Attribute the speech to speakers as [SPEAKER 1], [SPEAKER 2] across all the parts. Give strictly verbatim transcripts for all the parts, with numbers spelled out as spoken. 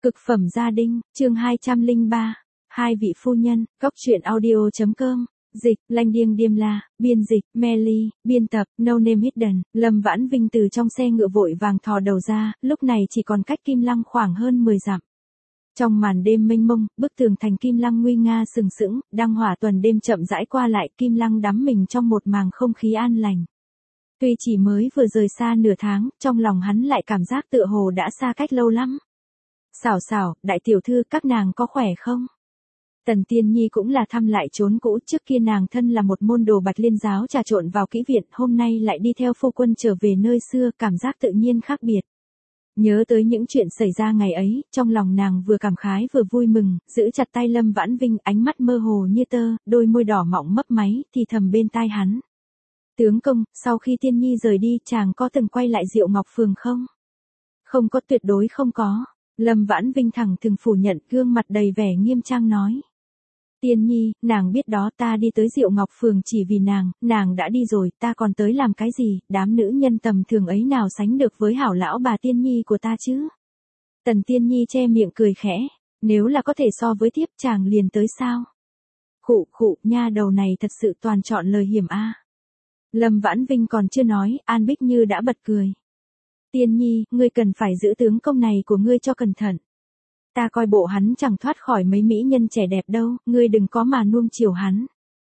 [SPEAKER 1] Cực phẩm gia đình, chương hai trăm lẻ ba. Hai vị phu nhân, góc truyện audio chấm com. Dịch, Lanh Điêng Điềm La, biên dịch, Melly, biên tập, No Name Hidden. Lâm Vãn Vinh từ trong xe ngựa vội vàng thò đầu ra, lúc này chỉ còn cách Kim Lăng khoảng hơn mười dặm. Trong màn đêm mênh mông, bức tường thành Kim Lăng nguy nga sừng sững, đăng hỏa tuần đêm chậm rãi qua lại, Kim Lăng đắm mình trong một màng không khí an lành. Tuy chỉ mới vừa rời xa nửa tháng, trong lòng hắn lại cảm giác tựa hồ đã xa cách lâu lắm. Xảo xảo, đại tiểu thư, các nàng có khỏe không? Tần Tiên Nhi cũng là thăm lại chốn cũ, trước kia nàng thân là một môn đồ Bạch Liên giáo trà trộn vào kỹ viện, hôm nay lại đi theo phu quân trở về nơi xưa, cảm giác tự nhiên khác biệt. Nhớ tới những chuyện xảy ra ngày ấy, trong lòng nàng vừa cảm khái vừa vui mừng, giữ chặt tay Lâm Vãn Vinh, ánh mắt mơ hồ như tơ, đôi môi đỏ mọng mấp máy, thì thầm bên tai hắn. Tướng công, sau khi Tiên Nhi rời đi, chàng có từng quay lại Diệu Ngọc Phường không? Không có, tuyệt đối không có. Lâm Vãn Vinh thẳng thừng phủ nhận, gương mặt đầy vẻ nghiêm trang nói. Tiên Nhi, nàng biết đó, ta đi tới Diệu Ngọc Phường chỉ vì nàng, nàng đã đi rồi, ta còn tới làm cái gì, đám nữ nhân tầm thường ấy nào sánh được với hảo lão bà Tiên Nhi của ta chứ? Tần Tiên Nhi che miệng cười khẽ, nếu là có thể so với thiếp chàng liền tới sao? Khụ khụ, nha đầu này thật sự toàn chọn lời hiểm a. Lâm Vãn Vinh còn chưa nói, An Bích Như đã bật cười. Tiên Nhi, ngươi cần phải giữ tướng công này của ngươi cho cẩn thận. Ta coi bộ hắn chẳng thoát khỏi mấy mỹ nhân trẻ đẹp đâu, ngươi đừng có mà nuông chiều hắn.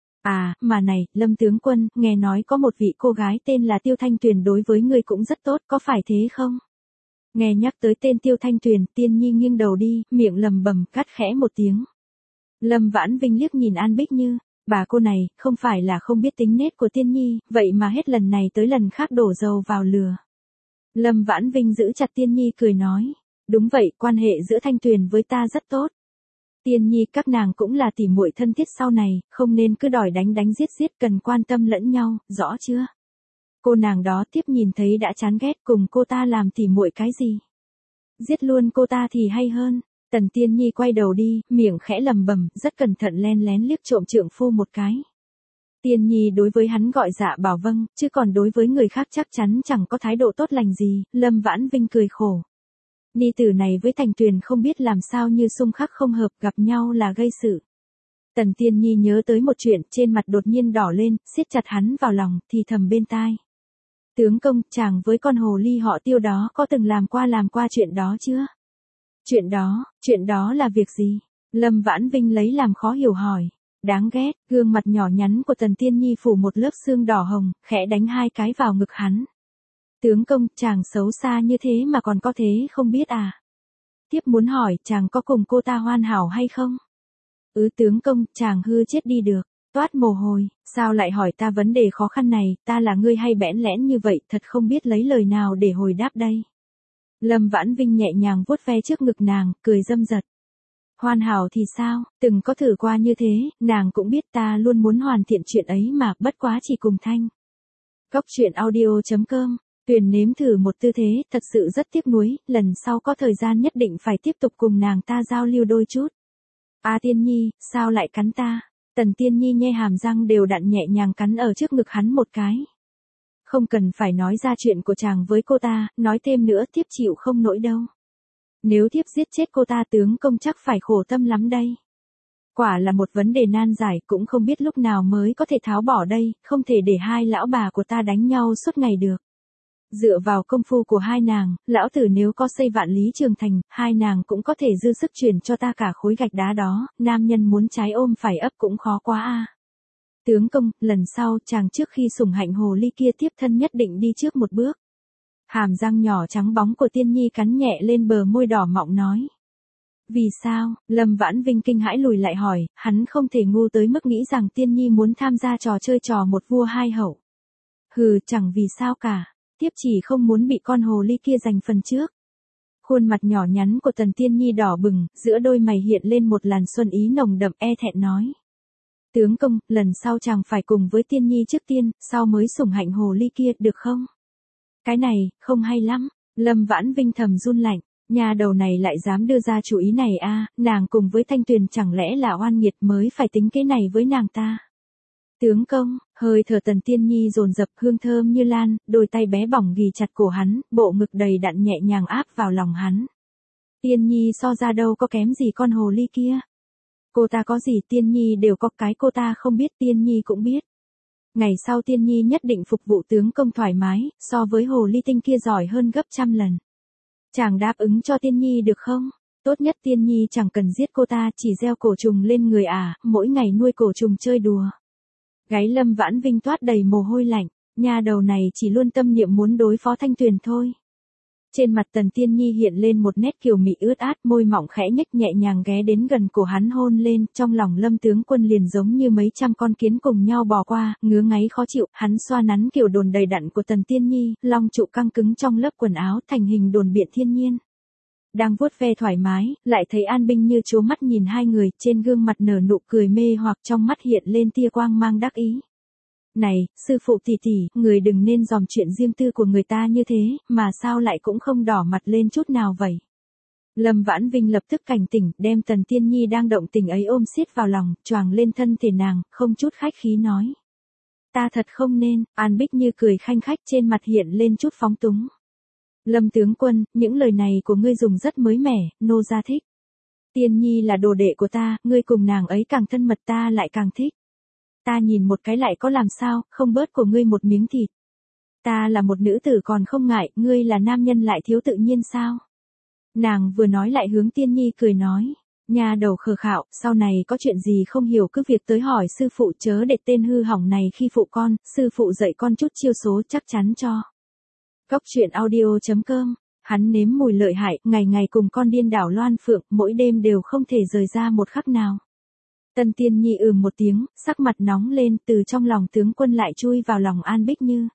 [SPEAKER 1] À, mà này, Lâm tướng quân, nghe nói có một vị cô gái tên là Tiêu Thanh Tuyền đối với ngươi cũng rất tốt, có phải thế không? Nghe nhắc tới tên Tiêu Thanh Tuyền, Tiên Nhi nghiêng đầu đi, miệng lầm bầm, cắt khẽ một tiếng. Lâm Vãn Vinh liếc nhìn An Bích Như, bà cô này, không phải là không biết tính nết của Tiên Nhi, vậy mà hết lần này tới lần khác đổ dầu vào lừa. Lâm Vãn Vinh giữ chặt Tiên Nhi cười nói, đúng vậy, quan hệ giữa Thanh Tuyền với ta rất tốt. Tiên Nhi, các nàng cũng là tỉ muội thân thiết sau này, không nên cứ đòi đánh đánh giết giết, cần quan tâm lẫn nhau, rõ chưa? Cô nàng đó tiếp nhìn thấy đã chán ghét, cùng cô ta làm tỉ muội cái gì? Giết luôn cô ta thì hay hơn. Tần Tiên Nhi quay đầu đi, miệng khẽ lầm bầm, rất cẩn thận len lén liếc trộm trượng phu một cái. Tiên Nhi đối với hắn gọi dạ bảo vâng, chứ còn đối với người khác chắc chắn chẳng có thái độ tốt lành gì. Lâm Vãn Vinh cười khổ. Ni tử này với Thành Tuyền không biết làm sao như xung khắc không hợp, gặp nhau là gây sự. Tần Tiên Nhi nhớ tới một chuyện, trên mặt đột nhiên đỏ lên, siết chặt hắn vào lòng, thì thầm bên tai. Tướng công, chàng với con hồ ly họ Tiêu đó có từng làm qua làm qua chuyện đó chưa? Chuyện đó, chuyện đó là việc gì? Lâm Vãn Vinh lấy làm khó hiểu hỏi. Đáng ghét, gương mặt nhỏ nhắn của Tần Tiên Nhi phủ một lớp xương đỏ hồng, khẽ đánh hai cái vào ngực hắn. Tướng công, chàng xấu xa như thế mà còn có thế không biết à? Tiếp muốn hỏi, chàng có cùng cô ta hoàn hảo hay không? Ừ tướng công, chàng hư chết đi được. Toát mồ hôi, sao lại hỏi ta vấn đề khó khăn này, ta là ngươi hay bẽn lẽn như vậy, thật không biết lấy lời nào để hồi đáp đây. Lâm Vãn Vinh nhẹ nhàng vuốt ve trước ngực nàng, cười dâm dật. Hoàn hảo thì sao, từng có thử qua như thế, nàng cũng biết ta luôn muốn hoàn thiện chuyện ấy mà, bất quá chỉ cùng Thanh. Góc truyện audio chấm com, Tuyền nếm thử một tư thế, thật sự rất tiếc nuối, lần sau có thời gian nhất định phải tiếp tục cùng nàng ta giao lưu đôi chút. A Tiên Nhi, sao lại cắn ta? Tần Tiên Nhi nhe hàm răng đều đặn nhẹ nhàng cắn ở trước ngực hắn một cái. Không cần phải nói ra chuyện của chàng với cô ta, nói thêm nữa thiếp chịu không nổi đâu. Nếu thiếp giết chết cô ta tướng công chắc phải khổ tâm lắm đây. Quả là một vấn đề nan giải, cũng không biết lúc nào mới có thể tháo bỏ đây, không thể để hai lão bà của ta đánh nhau suốt ngày được. Dựa vào công phu của hai nàng, lão tử nếu có xây Vạn Lý Trường Thành, hai nàng cũng có thể dư sức truyền cho ta cả khối gạch đá đó, nam nhân muốn trái ôm phải ấp cũng khó quá a. Tướng công, lần sau chàng trước khi sủng hạnh hồ ly kia tiếp thân nhất định đi trước một bước. Hàm răng nhỏ trắng bóng của Tiên Nhi cắn nhẹ lên bờ môi đỏ mọng nói. Vì sao? Lâm Vãn Vinh kinh hãi lùi lại hỏi, hắn không thể ngu tới mức nghĩ rằng Tiên Nhi muốn tham gia trò chơi trò một vua hai hậu. Hừ, chẳng vì sao cả, tiếp chỉ không muốn bị con hồ ly kia giành phần trước. Khuôn mặt nhỏ nhắn của Tần Tiên Nhi đỏ bừng, giữa đôi mày hiện lên một làn xuân ý nồng đậm, e thẹn nói. Tướng công, lần sau chàng phải cùng với Tiên Nhi trước tiên, sau mới sủng hạnh hồ ly kia, được không? Cái này, không hay lắm. Lâm Vãn Vinh thầm run lạnh, nhà đầu này lại dám đưa ra chủ ý này a, à, nàng cùng với Thanh Tuyền chẳng lẽ là oan nghiệt mới phải tính cái này với nàng ta. Tướng công, hơi thở Tần Tiên Nhi dồn dập, hương thơm như lan, đôi tay bé bỏng ghì chặt cổ hắn, bộ ngực đầy đặn nhẹ nhàng áp vào lòng hắn. Tiên Nhi so ra đâu có kém gì con hồ ly kia. Cô ta có gì Tiên Nhi đều có, cái cô ta không biết Tiên Nhi cũng biết. Ngày sau Tiên Nhi nhất định phục vụ tướng công thoải mái, so với hồ ly tinh kia giỏi hơn gấp trăm lần. Chàng đáp ứng cho Tiên Nhi được không? Tốt nhất Tiên Nhi chẳng cần giết cô ta, chỉ gieo cổ trùng lên người à, mỗi ngày nuôi cổ trùng chơi đùa. Gáy Lâm Vãn Vinh toát đầy mồ hôi lạnh, nha đầu này chỉ luôn tâm niệm muốn đối phó Thanh Tuyền thôi. Trên mặt Tần Tiên Nhi hiện lên một nét kiều mị ướt át, môi mỏng khẽ nhếch nhẹ nhàng ghé đến gần cổ hắn hôn lên, trong lòng Lâm tướng quân liền giống như mấy trăm con kiến cùng nhau bò qua, ngứa ngáy khó chịu, hắn xoa nắn kiểu đồn đầy đặn của Tần Tiên Nhi, long trụ căng cứng trong lớp quần áo thành hình đồn biện thiên nhiên. Đang vuốt ve thoải mái, lại thấy An Binh Như trố mắt nhìn hai người, trên gương mặt nở nụ cười mê hoặc trong mắt hiện lên tia quang mang đắc ý. Này, sư phụ tỷ tỷ, người đừng nên dòm chuyện riêng tư của người ta như thế, mà sao lại cũng không đỏ mặt lên chút nào vậy? Lâm Vãn Vinh lập tức cảnh tỉnh, đem Tần Tiên Nhi đang động tình ấy ôm siết vào lòng, choàng lên thân thể nàng, không chút khách khí nói. Ta thật không nên, An Bích Như cười khanh khách trên mặt hiện lên chút phóng túng. Lâm tướng quân, những lời này của ngươi dùng rất mới mẻ, nô gia thích. Tiên Nhi là đồ đệ của ta, ngươi cùng nàng ấy càng thân mật ta lại càng thích. Ta nhìn một cái lại có làm sao, không bớt của ngươi một miếng thịt. Ta là một nữ tử còn không ngại, ngươi là nam nhân lại thiếu tự nhiên sao? Nàng vừa nói lại hướng Tiên Nhi cười nói. Nhà đầu khờ khạo, sau này có chuyện gì không hiểu cứ việc tới hỏi sư phụ, chớ để tên hư hỏng này khi phụ con, sư phụ dạy con chút chiêu số chắc chắn cho. Cốc truyện audio chấm com, hắn nếm mùi lợi hại, ngày ngày cùng con điên đảo Loan Phượng, mỗi đêm đều không thể rời ra một khắc nào. Tần Tiên Nhi ừm một tiếng, sắc mặt nóng lên, từ trong lòng tướng quân lại chui vào lòng An Bích Như.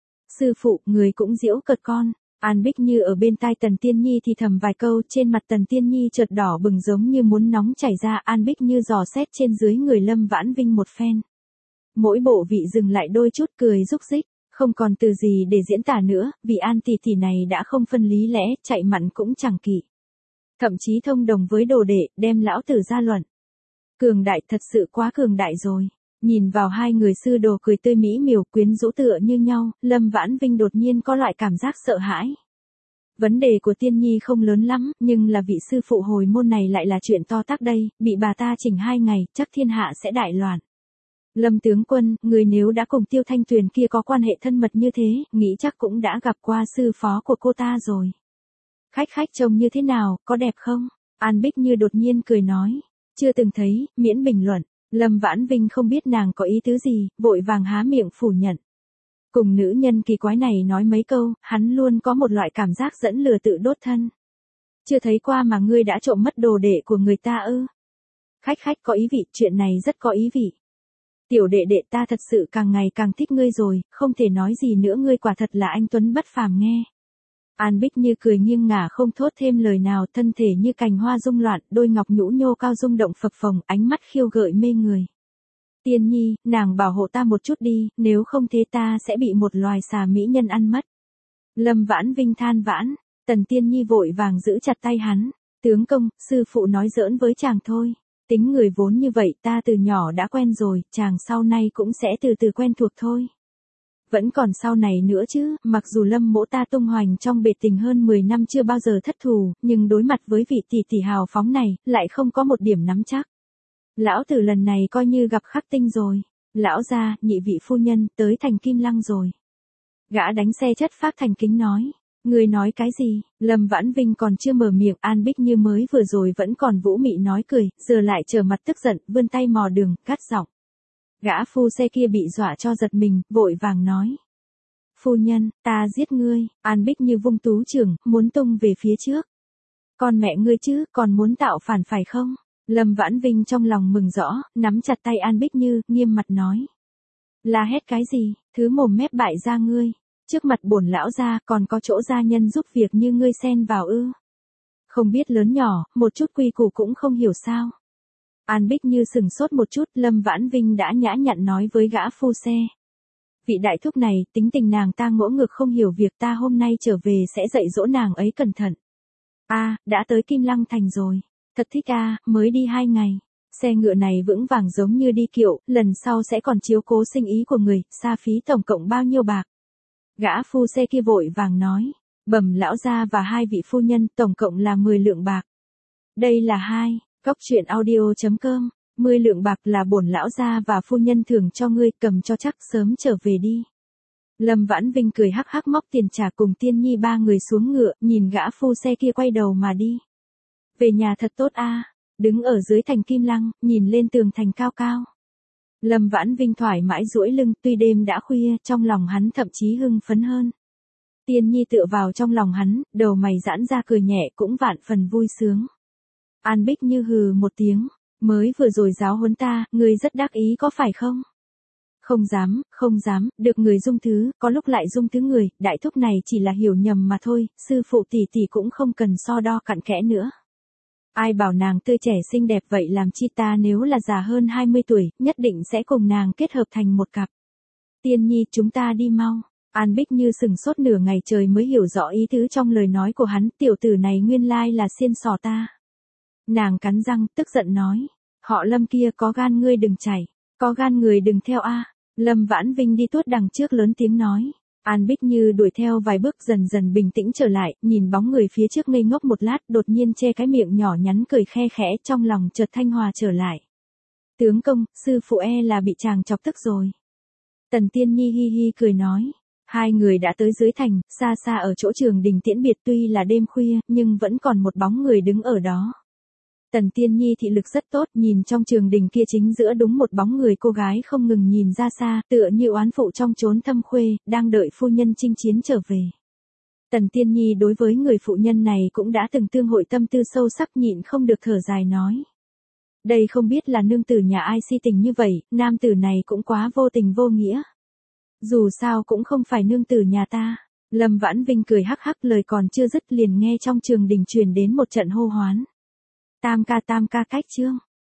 [SPEAKER 1] Sư phụ, người cũng giễu cợt con. An Bích Như ở bên tai Tần Tiên Nhi thì thầm vài câu, trên mặt Tần Tiên Nhi chợt đỏ bừng giống như muốn nóng chảy ra. An Bích Như dò xét trên dưới người Lâm Vãn Vinh một phen. Mỗi bộ vị dừng lại đôi chút cười rúc rích, không còn từ gì để diễn tả nữa, vì An tỷ tỷ này đã không phân lý lẽ, chạy mặn cũng chẳng kỵ. Thậm chí thông đồng với đồ đệ, đem lão tử ra luận. Cường đại, thật sự quá cường đại rồi. Nhìn vào hai người sư đồ cười tươi mỹ miều quyến rũ tựa như nhau, Lâm Vãn Vinh đột nhiên có loại cảm giác sợ hãi. Vấn đề của Tiên Nhi không lớn lắm, nhưng là vị sư phụ hồi môn này lại là chuyện to tát đây, bị bà ta chỉnh hai ngày, chắc thiên hạ sẽ đại loạn. Lâm tướng quân, người nếu đã cùng Tiêu Thanh Tuyền kia có quan hệ thân mật như thế, nghĩ chắc cũng đã gặp qua sư phó của cô ta rồi. Khách khách trông như thế nào, có đẹp không? An Bích Như đột nhiên cười nói. Chưa từng thấy, miễn bình luận. Lâm Vãn Vinh không biết nàng có ý tứ gì, vội vàng há miệng phủ nhận. Cùng nữ nhân kỳ quái này nói mấy câu, hắn luôn có một loại cảm giác dẫn lừa tự đốt thân. Chưa thấy qua mà ngươi đã trộm mất đồ đệ của người ta ư? Khách khách có ý vị, chuyện này rất có ý vị. Tiểu đệ đệ ta thật sự càng ngày càng thích ngươi rồi, không thể nói gì nữa, ngươi quả thật là anh tuấn bất phàm nghe. An Bích Như cười nghiêng ngả không thốt thêm lời nào, thân thể như cành hoa rung loạn, đôi ngọc nhũ nhô cao rung động phập phồng, ánh mắt khiêu gợi mê người. Tiên Nhi, nàng bảo hộ ta một chút đi, nếu không thế ta sẽ bị một loài xà mỹ nhân ăn mất. Lâm Vãn Vinh than vãn, Tần Tiên Nhi vội vàng giữ chặt tay hắn. Tướng công, sư phụ nói giỡn với chàng thôi. Tính người vốn như vậy ta từ nhỏ đã quen rồi, chàng sau này cũng sẽ từ từ quen thuộc thôi. Vẫn còn sau này nữa chứ, mặc dù Lâm mỗ ta tung hoành trong bể tình hơn mười năm chưa bao giờ thất thù, nhưng đối mặt với vị tỷ tỷ hào phóng này, lại không có một điểm nắm chắc. Lão tử lần này coi như gặp khắc tinh rồi. Lão gia, nhị vị phu nhân, tới thành Kim Lăng rồi. Gã đánh xe chất phác thành kính nói. Người nói cái gì? Lâm Vãn Vinh còn chưa mở miệng, An Bích Như mới vừa rồi vẫn còn vũ mị nói cười, giờ lại trở mặt tức giận, vươn tay mò đường, cắt giọng. Gã phu xe kia bị dọa cho giật mình, vội vàng nói. Phu nhân, ta giết ngươi. An Bích Như vung tú chưởng, muốn tung về phía trước. Con mẹ ngươi chứ, còn muốn tạo phản phải không? Lâm Vãn Vinh trong lòng mừng rõ, nắm chặt tay An Bích Như, nghiêm mặt nói. La hét cái gì, thứ mồm mép bại ra ngươi. Trước mặt bổn lão gia còn có chỗ gia nhân giúp việc như ngươi xen vào ư. Không biết lớn nhỏ, một chút quy củ cũng không hiểu sao. An Bích Như sừng sốt một chút, Lâm Vãn Vinh đã nhã nhặn nói với gã phu xe. Vị đại thúc này, tính tình nàng ta ngỗ ngược không hiểu việc, ta hôm nay trở về sẽ dạy dỗ nàng ấy cẩn thận. A, à, đã tới Kim Lăng thành rồi. Thật thích a, à, mới đi hai ngày. Xe ngựa này vững vàng giống như đi kiệu, lần sau sẽ còn chiếu cố sinh ý của người, xa phí tổng cộng bao nhiêu bạc. Gã phu xe kia vội vàng nói. Bẩm lão gia và hai vị phu nhân, tổng cộng là mười lượng bạc. Đây là hai, cốc truyện audio.com, mười lượng bạc là bổn lão gia và phu nhân thưởng cho ngươi, cầm cho chắc sớm trở về đi. Lâm Vãn Vinh cười hắc hắc móc tiền trả cùng Tiên Nhi ba người xuống ngựa, nhìn gã phu xe kia quay đầu mà đi. Về nhà thật tốt a. Đứng ở dưới thành Kim Lăng, nhìn lên tường thành cao cao. Lâm Vãn Vinh thoải mái duỗi lưng, tuy đêm đã khuya, trong lòng hắn thậm chí hưng phấn hơn. Tiên Nhi tựa vào trong lòng hắn, đầu mày giãn ra cười nhẹ cũng vạn phần vui sướng. An Bích Như hừ một tiếng, mới vừa rồi giáo huấn ta, ngươi rất đắc ý có phải không? Không dám, không dám, được người dung thứ, có lúc lại dung thứ người, đại thúc này chỉ là hiểu nhầm mà thôi, sư phụ tỷ tỷ cũng không cần so đo cặn kẽ nữa. Ai bảo nàng tươi trẻ xinh đẹp vậy làm chi, ta nếu là già hơn hai mươi tuổi, nhất định sẽ cùng nàng kết hợp thành một cặp. Tiên Nhi, chúng ta đi mau. An Bích Như sừng sốt nửa ngày trời mới hiểu rõ ý tứ trong lời nói của hắn, tiểu tử này nguyên lai là xiên xỏ ta. Nàng cắn răng, tức giận nói, họ Lâm kia có gan ngươi đừng chảy, có gan người đừng theo a. Lâm Vãn Vinh đi tuốt đằng trước lớn tiếng nói. An Bích Như đuổi theo vài bước dần dần bình tĩnh trở lại, nhìn bóng người phía trước ngây ngốc một lát, đột nhiên che cái miệng nhỏ nhắn cười khe khẽ, trong lòng chợt thanh hòa trở lại. Tướng công, sư phụ e là bị chàng chọc tức rồi. Tần Tiên Nhi hi hi cười nói. Hai người đã tới dưới thành, xa xa ở chỗ trường đình tiễn biệt, tuy là đêm khuya, nhưng vẫn còn một bóng người đứng ở đó. Tần Tiên Nhi thị lực rất tốt, nhìn trong trường đình kia chính giữa đúng một bóng người cô gái không ngừng nhìn ra xa, tựa như oán phụ trong chốn thâm khuê, đang đợi phu nhân chinh chiến trở về. Tần Tiên Nhi đối với người phụ nhân này cũng đã từng tương hội tâm tư sâu sắc, nhịn không được thở dài nói. Đây không biết là nương tử nhà ai si tình như vậy, nam tử này cũng quá vô tình vô nghĩa. Dù sao cũng không phải nương tử nhà ta. Lâm Vãn Vinh cười hắc hắc, lời còn chưa dứt liền nghe trong trường đình truyền đến một trận hô hoán. Tam ca tam ca cách chương.